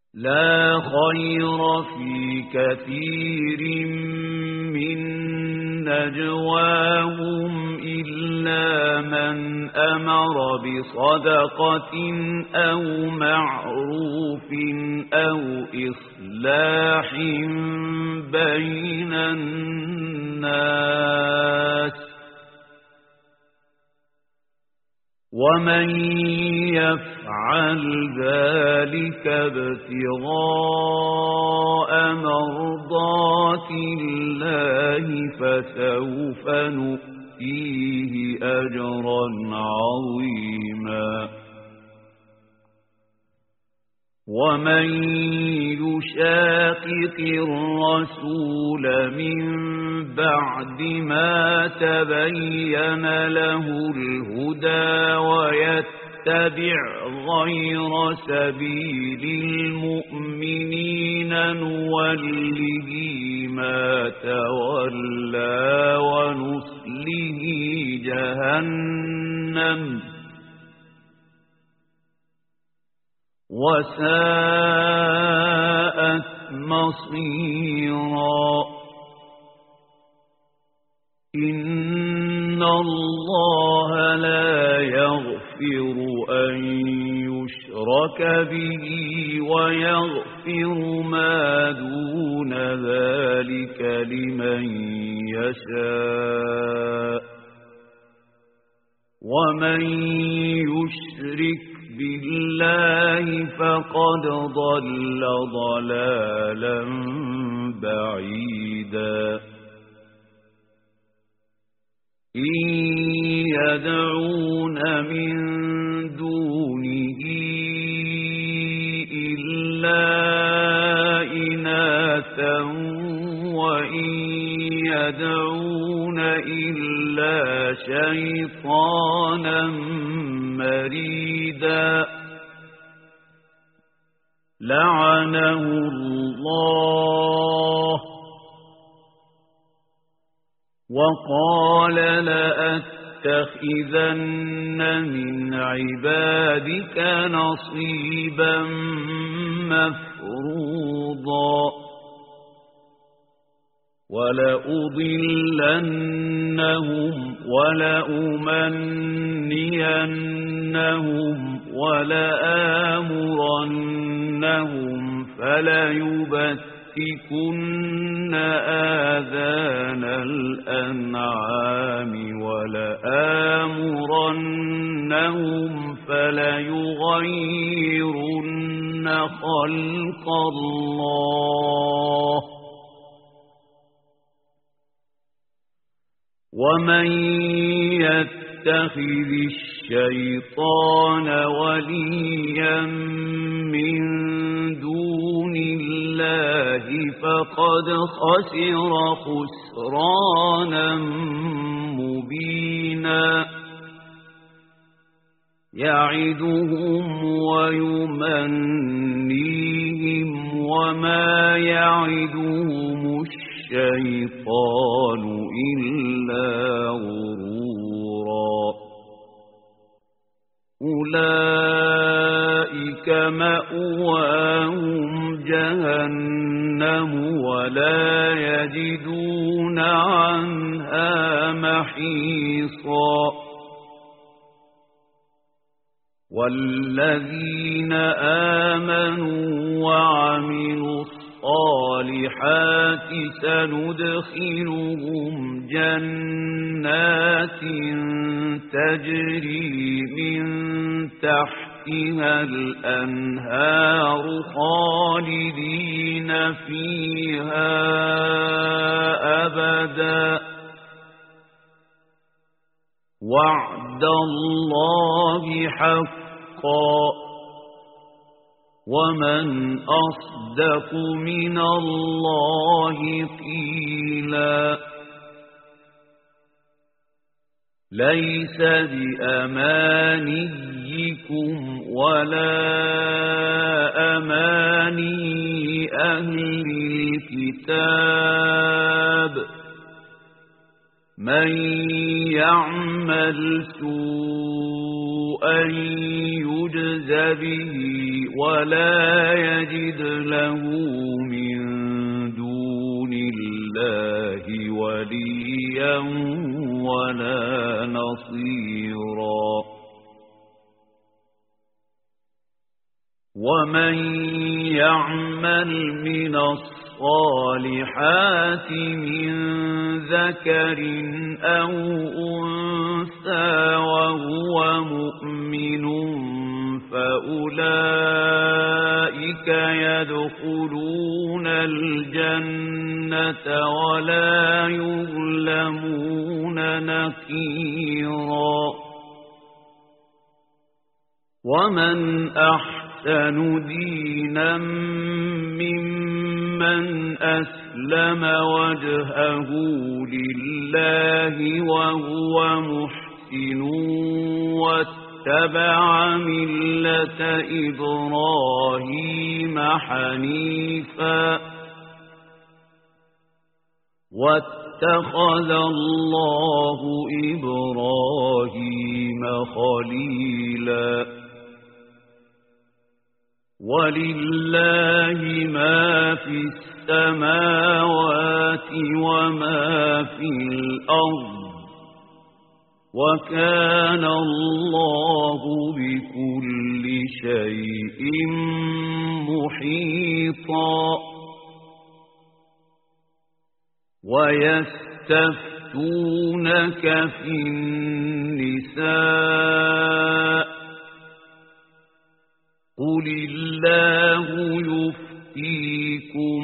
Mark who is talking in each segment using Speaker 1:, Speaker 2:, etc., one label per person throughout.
Speaker 1: لا خير في كثير من نجواهم إلا من أمر بصدقة أو معروف أو إصلاح بين الناس ومن يفعل ذلك ابتغاء مرضات الله فسوف نؤتيه أجرا عظيما ومن يشاقق الرسول من بعد ما تبين له الهدى ويتبع غير سبيل المؤمنين نوله ما تولى ونصله جهنم وساءت مصيرا إن الله لا يغفر أن يشرك به ويغفر ما دون ذلك لمن يشاء ومن يشرك بالله فقد ضل ضلالا بعيدا إن يدعون من دونه إلا إناثا وإن يدعون إلا شيطانا مريدا لعنه الله وقال لأتخذن من عبادك نصيبا مفروضا ولأضلنهم ولأمنينهم ولآمرنهم فليبتكن آذان الأنعام ولآمرنهم فليغيرن خلق الله ومن يتخذ الشيطان وليا من دون الله فقد خسر خسرانا مبينا يعدهم ويمنيهم وما يعدهم الشيطان إلا غرورا أولئك مأواهم جهنم ولا يجدون عنها محيصا والذين آمنوا وعملوا الصالحات سندخلهم جنات تجري من تحتها الأنهار خالدين فيها أبدا وعد الله حقا ومن أصدق من الله قيلا ليس بأمانيكم ولا أماني أهل الكتاب من يعمل سوءا يجز به ولا يجد له من دون الله وليا ولا نصيرا ومن يعمل من الصالحات من ذكر أو أنثى وهو مؤمن فأولئك يدخلون الجنة ولا يظلمون نقيرا ومن أحسن دينا ممن أسلم وجهه لله وهو محسن واتبع ملة إبراهيم حنيفا واتخذ الله إبراهيم خليلا ولله ما في السماوات وما في الأرض وكان الله بكل شيء محيطا ويستفتونك في النساء قل الله يفتيكم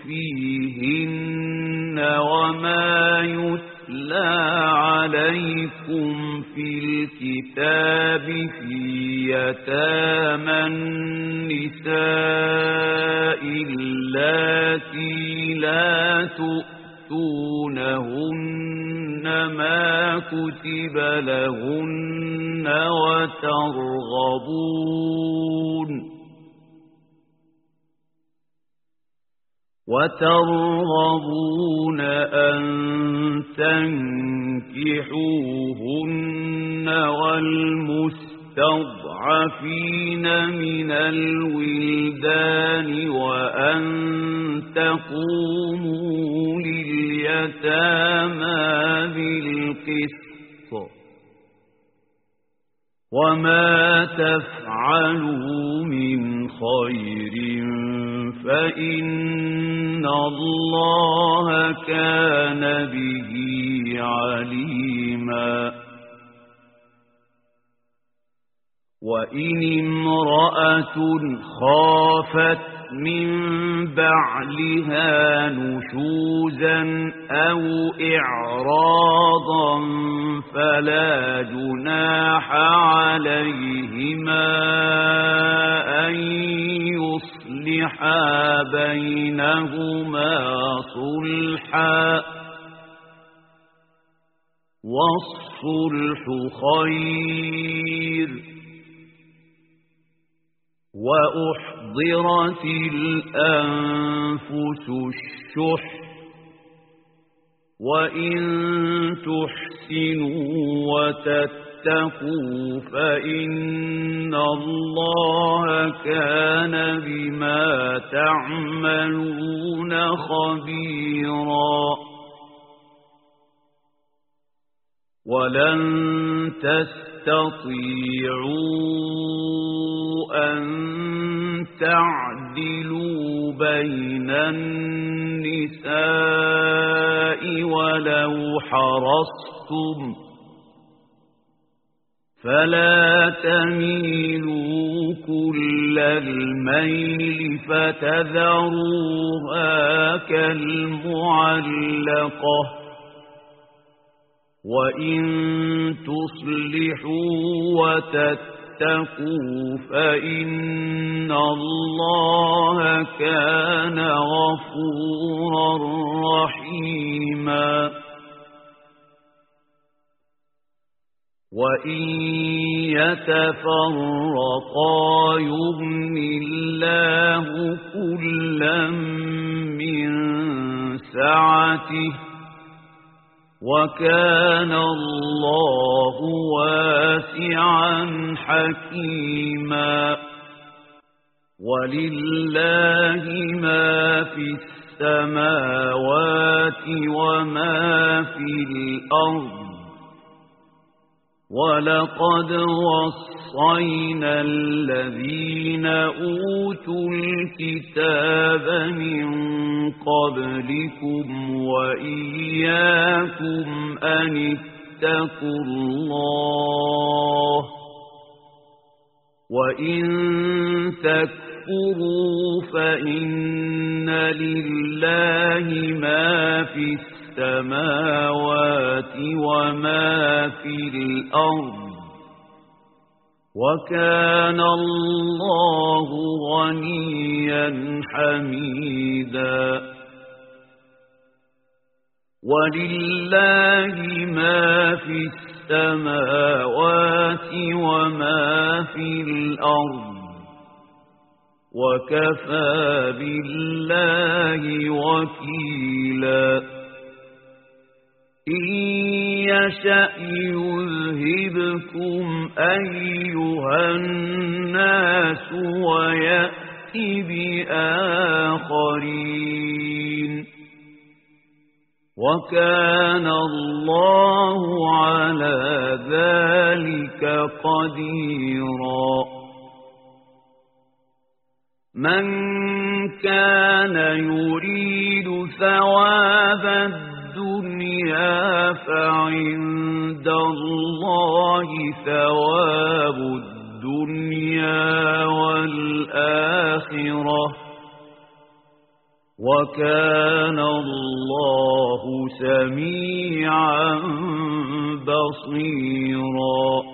Speaker 1: فيهن وما يتلى عليكم في الكتاب في يتامى النساء اللاتي لا تؤتونهن ما كتب لهن وترغبون أن تنكحوهن والمستضعفين من الولدان وأن تقوموا لليتامى بالقسط وما تفعلوا من خير فإن الله كان به عليما وإن امرأة خافت من بعلها نشوزا أو إعراضا فلا جناح عليهما أن يصلحا بينهما صلحا والصلح خير وأحضرت الأنفس الشح وإن تحسنوا وتتقوا فإن الله كان بما تعملون خبيرا ولن تستطيعوا أن تعدلوا بين النساء ولو حرصتم فلا تميلوا كل الميل فتذروها كالمعلقة وإن تصلحوا وتتقوا فإن الله كان غفورا رحيما وإن يتفرقا يغن الله كلا من سعته وكان الله واسعا حكيما ولله ما في السماوات وما في الأرض ولقد وصينا الذين أوتوا الكتاب من قبلكم وإياكم أن اتقوا الله وإن تكفروا فإن لله ما في السماوات وما في الأرض وكان الله غنيا حميدا ولله ما في السماوات وما في الأرض وكفى بالله وكيلا إن يشأ يذهبكم أيها الناس ويأت بآخرين وكان الله على ذلك قديرا من كان يريد ثواب الدنيا فعند الله ثواب الدنيا والآخرة وكان الله سميعا بصيرا